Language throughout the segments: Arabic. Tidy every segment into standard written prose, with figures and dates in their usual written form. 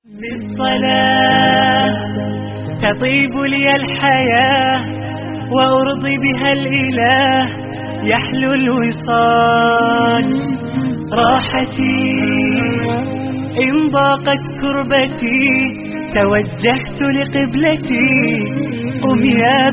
بالصلاة تطيب لي الحياة وأرضي بها الإله، يحلو الوصال راحتي إن ضاقت كربتي، توجهت لقبلتي قم يا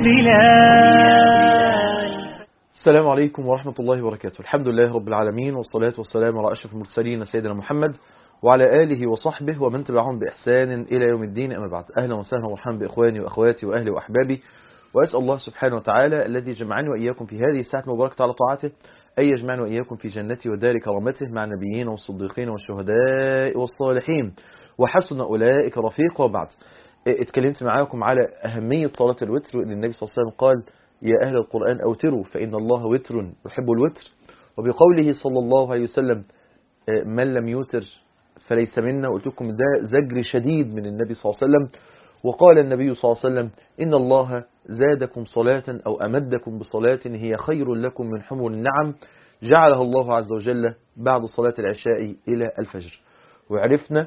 بلال. السلام عليكم ورحمة الله وبركاته. الحمد لله رب العالمين، والصلاة والسلام على أشرف المرسلين سيدنا محمد وعلى آله وصحبه ومن تبعهم بإحسان إلى يوم الدين. أما بعد، أهلا وسهلا ومرحبا بإخواني وأخواتي وأهلي وأحبابي، وأسأل الله سبحانه وتعالى الذي جمعني وإياكم في هذه الساعة المباركة على طاعته أن يجمعنا وإياكم في جنته ودار كرامته مع النبيين والصديقين والشهداء والصالحين وحسن أولئك رفيقا. وبعد، اتكلمت معاكم على أهمية صلاة الوتر، وإن النبي صلى الله عليه وسلم قال: يا أهل القرآن أوتروا فإن الله وتر يحب الوتر. وبقوله صلى الله عليه وسلم: من لم يوتر فليس منا. قلت لكم ده زجر شديد من النبي صلى الله عليه وسلم. وقال النبي صلى الله عليه وسلم: إن الله زادكم صلاة أو أمدكم بصلاة هي خير لكم من حمر النعم جعلها الله عز وجل بعد صلاة العشاء إلى الفجر. وعرفنا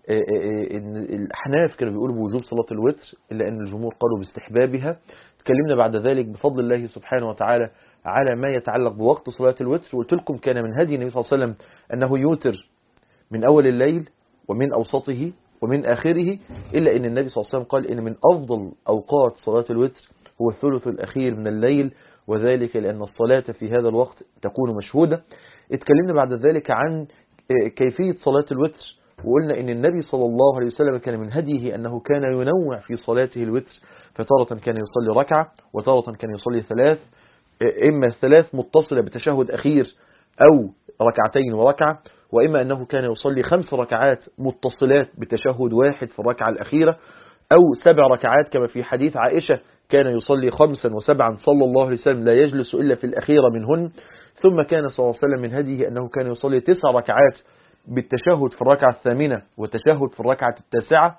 إن الأحناف كانوا بيقولوا بوجوب صلاة الوتر، إلا أن الجمهور قالوا باستحبابها. تكلمنا بعد ذلك بفضل الله سبحانه وتعالى على ما يتعلق بوقت صلاة الوتر، وقلت لكم كان من هدي النبي صلى الله عليه وسلم أنه يوتر من أول الليل ومن أوسطه ومن آخره، إلا أن النبي صلى الله عليه وسلم قال إن من أفضل أوقات صلاة الوتر هو الثلث الأخير من الليل، وذلك لأن الصلاة في هذا الوقت تكون مشهودة. اتكلمنا بعد ذلك عن كيفية صلاة الوتر، وقلنا إن النبي صلى الله عليه وسلم كان من هديه أنه كان ينوع في صلاته الوتر، فتارة كان يصلي ركعة وتارة كان يصلي ثلاث، إما ثلاث متصلة بتشهد أخير أو ركعتين وركعة، وإما أنه كان يصلي 5 ركعات متصلات بتشهد واحد في الركعة الأخيرة، أو 7 ركعات كما في حديث عائشة كان يصلي 5 و7 صلى الله عليه وسلم لا يجلس إلا في الأخيرة منهن. ثم كان صلى الله عليه وسلم من هديه أنه كان يصلي 9 ركعات بالتشهد في الركعة الثامنة وتشهد في الركعة التاسعة،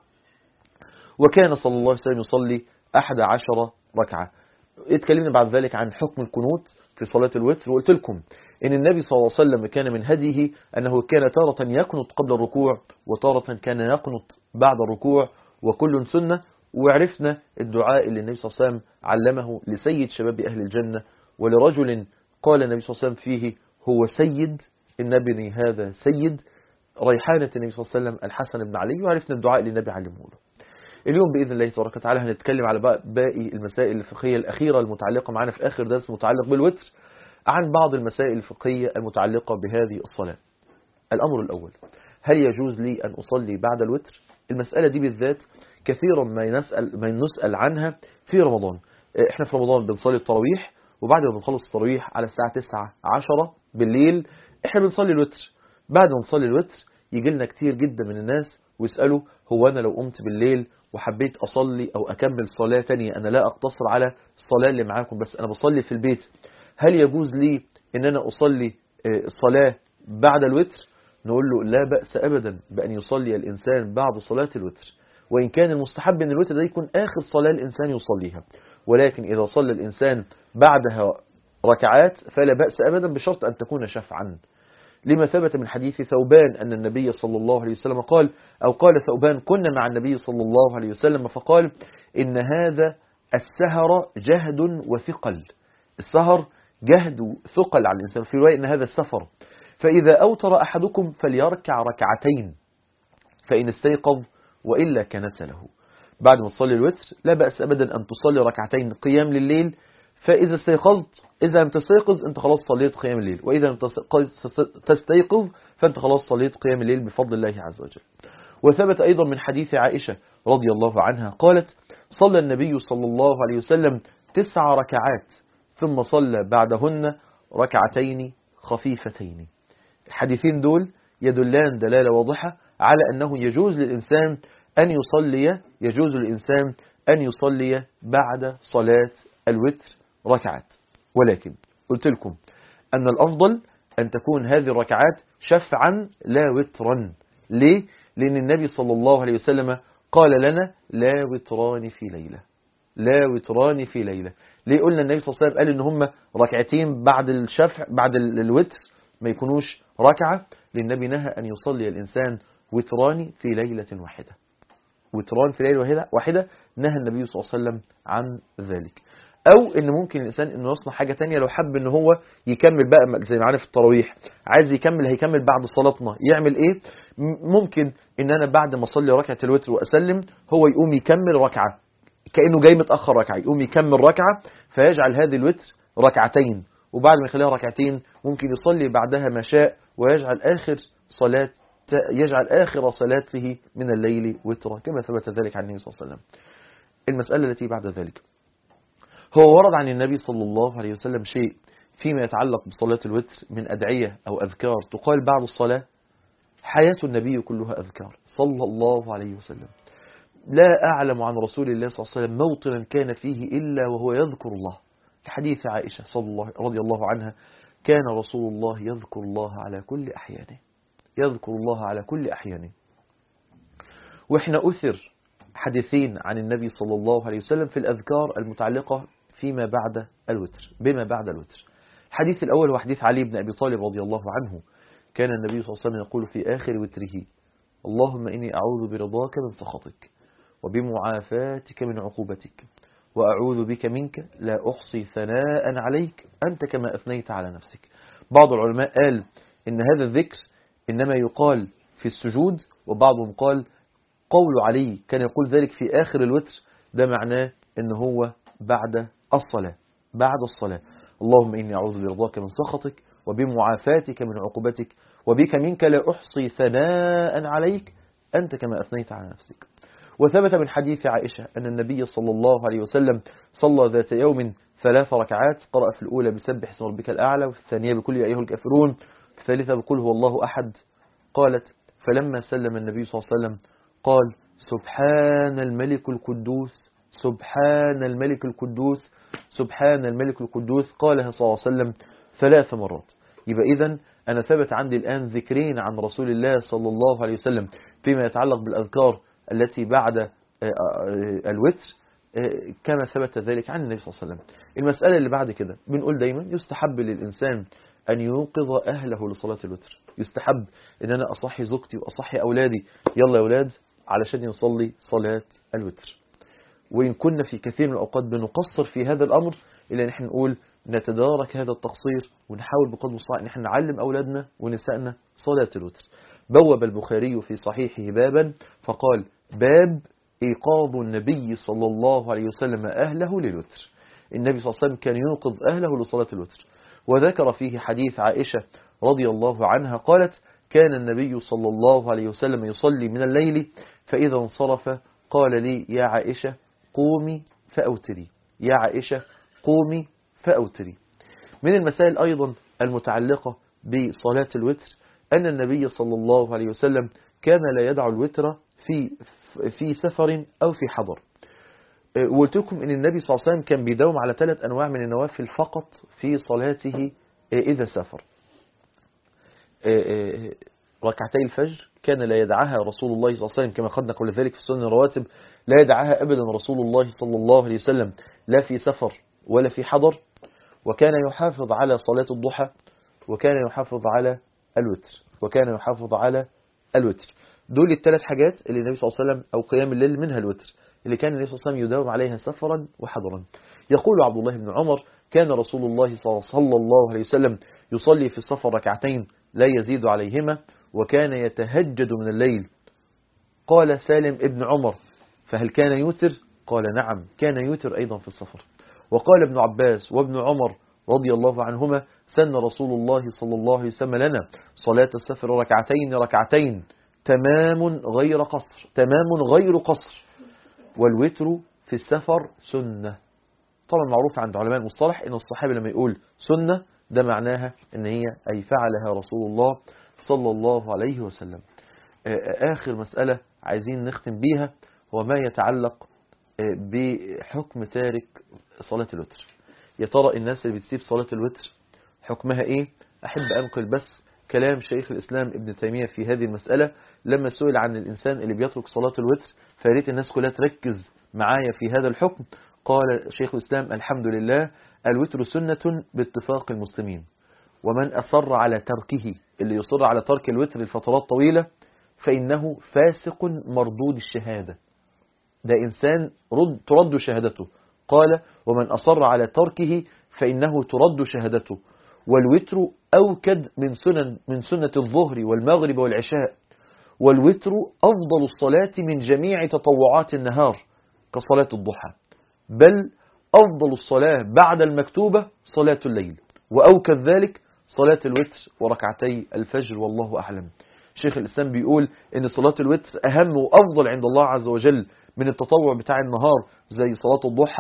وكان صلى الله عليه وسلم يصلي 11 ركعة. اتكلمنا بعد ذلك عن حكم القنوت في صلاة الوتر، وقلت لكم إن النبي صلى الله عليه وسلم كان من هديه أنه كان تارة يقنط قبل الركوع وتارة كان يقنط بعد الركوع، وكل سنة. وعرفنا الدعاء اللي النبي صلى الله عليه وسلم علمه لسيد شباب أهل الجنة، ولرجل قال النبي صلى الله عليه وسلم فيه: هو سيد إن ابني هذا سيد، ريحانة النبي صلى الله عليه وسلم الحسن بن علي. وعرفنا الدعاء اللي النبي علمه له. اليوم بإذن الله تبارك وتعالى هنتكلم على باقي المسائل الفقهية الأخيرة المتعلقة معنا في آخر درس متعلق بالوتر، عن بعض المسائل الفقهية المتعلقة بهذه الصلاة. الأمر الأول: هل يجوز لي أن أصلي بعد الوتر؟ المسألة دي بالذات كثيرا ما نسأل عنها في رمضان. احنا في رمضان بنصلي التراويح، وبعد ما بنخلص التراويح على الساعة 9-10 بالليل احنا بنصلي الوتر. بعد ما نصلي الوتر يجي لنا كتير جدا من الناس ويسألوا: هو أنا لو قمت بالليل وحبيت أصلي أو أكمل صلاة تانية، أنا لا أقتصر على الصلاة اللي معاكم بس أنا بصلي في البيت، هل يجوز لي أن أنا أصلي الصلاة بعد الوتر؟ نقول له: لا بأس أبدا بأن يصلي الإنسان بعد صلاة الوتر، وإن كان المستحب أن الوتر ده يكون آخر صلاة الإنسان يصليها، ولكن إذا صلى الإنسان بعدها ركعات فلا بأس أبدا بشرط أن تكون شفعا، لما ثبت من حديث ثوبان أن النبي صلى الله عليه وسلم قال، أو قال ثوبان: كنا مع النبي صلى الله عليه وسلم فقال: إن هذا السهر جهد وثقل. السهر جهد وثقل على الإنسان، في رواية إن هذا السفر، فإذا أوتر أحدكم فليركع ركعتين فإن استيقظ وإلا كانت له. بعد ما تصلي الوتر لا بأس أبدا أن تصلي ركعتين قيام لليل، فإذا استيقظت، إذا لم تستيقظ أنت خلاص صليت قيام الليل، وإذا لم تستيقظ فأنت خلاص صليت قيام الليل بفضل الله عز وجل. وثبت أيضا من حديث عائشة رضي الله عنها قالت: صلى النبي صلى الله عليه وسلم 9 ركعات ثم صلى بعدهن ركعتين خفيفتين. الحديثين دول يدلان دلالة واضحة على أنه يجوز للإنسان أن يصلي بعد صلاة الوتر ركعات، ولكن قلت لكم أن الأفضل أن تكون هذه الركعات شفعا لا وترا. ليه؟ لأن النبي صلى الله عليه وسلم قال لنا: لا وتران في ليلة، لا وتران في ليلة. ليه قلنا النبي صلى الله عليه وسلم قال إن هم ركعتين بعد الشفع بعد الوتر ما يكونوش ركعة؟ لأن النبي نهى أن يصلي الإنسان وتران في ليلة واحدة. وتران في ليلة واحدة نهى النبي صلى الله عليه وسلم عن ذلك. أو إن ممكن الإنسان إنه يصنع حاجة تانية لو حب إن هو يكمل بقى زي ما عارف التراويح، عايز يكمل هيكمل بعد صلاتنا، يعمل إيه؟ ممكن إن أنا بعد ما أصلي ركعة الوتر وأسلم هو يقوم يكمل ركعة كأنه جاي متأخر ركعة، يقوم يكمل ركعة فيجعل هذه الوتر ركعتين، وبعد ما يخليها ركعتين ممكن يصلي بعدها ما شاء ويجعل آخر صلاته من الليل وترا كما ثبت ذلك عن النبي صلى الله عليه وسلم. المسألة التي بعد ذلك، هو ورد عن النبي صلى الله عليه وسلم شيء فيما يتعلق بصلاة الوتر من أدعية أو أذكار تقال بعد الصلاة. حياة النبي كلها أذكار صلى الله عليه وسلم. لا أعلم عن رسول الله صلى الله عليه وسلم موطنا كان فيه إلا وهو يذكر الله. في حديث عائشة رضي الله عنها كان رسول الله يذكر الله على كل أحيانه، يذكر الله على كل أحيانه. وإحنا أثر حديثين عن النبي صلى الله عليه وسلم في الأذكار المتعلقة فيما بعد الوتر بما بعد الوتر. الحديث الأول هو حديث علي بن أبي طالب رضي الله عنه، كان النبي صلى الله عليه وسلم يقول في آخر وتره: اللهم إني أعوذ برضاك من سخطك وبمعافاتك من عقوبتك وأعوذ بك منك لا أحصي ثناء عليك أنت كما أثنيت على نفسك. بعض العلماء قال إن هذا الذكر إنما يقال في السجود، وبعضهم قال قول علي كان يقول ذلك في آخر الوتر، ده معناه إن هو بعد الصلاة. اللهم إني أعوذ برضاك من سخطك وبمعافاتك من عقوبتك وبك منك لا أحصي ثناء عليك أنت كما أثنيت على نفسك. وثبت من حديث عائشة أن النبي صلى الله عليه وسلم صلى ذات يوم 3 ركعات، قرأ في الأولى بسبح اسم ربك الأعلى، وفي الثانية بكل أيها الكافرون، في الثالثة بقول هو الله أحد. قالت: فلما سلم النبي صلى الله عليه وسلم قال: سبحان الملك القدوس سبحان الملك القدوس سبحان الملك القدوس، قالها صلى الله عليه وسلم 3 مرات. يبقى إذن أنا ثبت عندي الآن ذكرين عن رسول الله صلى الله عليه وسلم فيما يتعلق بالأذكار التي بعد الوتر كما ثبت ذلك عن النبي صلى الله عليه وسلم. المسألة اللي بعد كده بنقول دايما يستحب للإنسان أن يوقظ أهله لصلاة الوتر. يستحب أن أنا أصحي زوجتي وأصحي أولادي، يلا يا أولاد علشان يصلي صلاة الوتر. وإن كنا في كثير من الأوقات بنقصر في هذا الأمر، إلا نحن نقول نتدارك هذا التقصير ونحاول بقدر المستطاع أن نحن نعلم أولادنا ونسائنا صلاة الوتر. بوب البخاري في صحيحه بابا فقال: باب إيقاظ النبي صلى الله عليه وسلم أهله للوتر. النبي صلى الله عليه وسلم كان يوقظ أهله لصلاة الوتر. وذكر فيه حديث عائشة رضي الله عنها قالت: كان النبي صلى الله عليه وسلم يصلي من الليل فإذا انصرف قال لي: يا عائشة قومي فأوتري، يا عائشة قومي فأوتري. من المسائل أيضا المتعلقة بصلاة الوتر أن النبي صلى الله عليه وسلم كان لا يدع الوتر في سفر أو في حضر. وقلت لكم أن النبي صلى الله عليه وسلم كان بيداوم على 3 أنواع من النوافل فقط في صلاته إذا سافر. ركعتي الفجر كان لا يدعها رسول الله صلى الله عليه وسلم كما قد نقول ذلك في السنن الرواتب، لا يدعها أبدا رسول الله صلى الله عليه وسلم لا في سفر ولا في حضر. وكان يحافظ على صلاة الضحى، وكان يحافظ على الوتر، دول ال3 حاجات اللي النبي صلى الله عليه وسلم أو قيام الليل منها الوتر اللي كان النبي صلى الله عليه وسلم يداوم عليها سفرا وحضرا. يقول عبد الله بن عمر: كان رسول الله صلى الله عليه وسلم يصلي في السفر 2 ركعتين لا يزيد عليهما، وكان يتهجد من الليل. قال سالم ابن عمر: فهل كان يوتر؟ قال: نعم كان يوتر أيضا في السفر. وقال ابن عباس وابن عمر رضي الله عنهما: سن رسول الله صلى الله عليه وسلم لنا صلاة السفر 2 ركعتين تمام غير قصر، والوتر في السفر سنة. طبعا معروف عند علماء المصطلح ان الصحابي لما يقول سنة ده معناها ان هي أي فعلها رسول الله صلى الله عليه وسلم. آخر مسألة عايزين نختم بيها هو ما يتعلق بحكم تارك صلاة الوتر. يا ترى الناس اللي بتسيب صلاة الوتر حكمها ايه؟ احب انقل بس كلام شيخ الاسلام ابن تيمية في هذه المسألة لما سئل عن الانسان اللي بيترك صلاة الوتر، فياريت الناس كلها تركز معايا في هذا الحكم. قال شيخ الاسلام: الحمد لله، الوتر سنة باتفاق المسلمين، ومن أصر على تركه، اللي يصر على ترك الوتر لفترات طويلة، فإنه فاسق مردود الشهادة. ده إنسان ترد شهادته. قال ومن أصر على تركه فإنه ترد شهادته. والوتر أوكد من سنة الظهر والمغرب والعشاء. والوتر أفضل الصلاة من جميع تطوعات النهار كصلاة الضحى، بل أفضل الصلاة بعد المكتوبة صلاة الليل، وأوكد ذلك صلاة الوتر وركعتي الفجر، والله أعلم. شيخ الإسلام بيقول إن صلاة الوتر أهم وأفضل عند الله عز وجل من التطوع بتاع النهار زي صلاة الضحى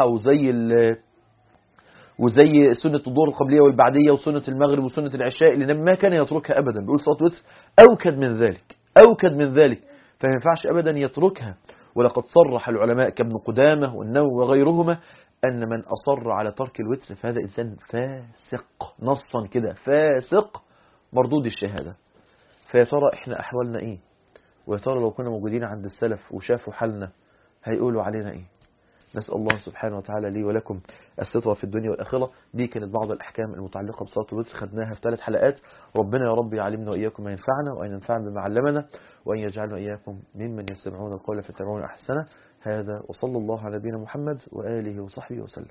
وزي سنة الظهر القبلية والبعدية وسنة المغرب وسنة العشاء، اللي ما كان يتركها أبدا. بيقول صلاة الوتر أوكد من ذلك فما ينفعش أبدا يتركها. ولقد صرح العلماء كابن قدامة والنووي وغيرهما أن من أصر على ترك الوتر فهذا إنسان فاسق، نصا كده فاسق مردود الشهادة. فيا ترى إحنا أحوالنا إيه؟ ويا ترى لو كنا موجودين عند السلف وشافوا حالنا هيقولوا علينا إيه؟ نسأل الله سبحانه وتعالى لي ولكم الستر في الدنيا والآخرة. دي كانت بعض الأحكام المتعلقة بصلاة الوتر، خدناها في 3 حلقات. ربنا يا رب يعلمنا وإياكم ما ينفعنا، وأن ينفعنا بما علمنا، وأن يجعلنا وإياكم ممن يستمعون القول فيتبعون أحسنه. هذا وصلى الله على نبينا محمد وآله وصحبه وسلم.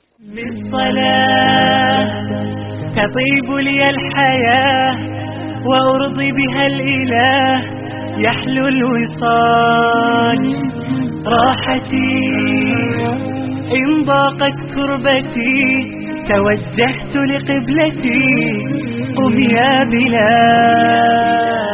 بالصلاة تطيب لي الحياة وأرضي بها الإله، يحلو الوصال راحتي إن ضاقت كربتي، توجهت لقبلتي قم يا بلال.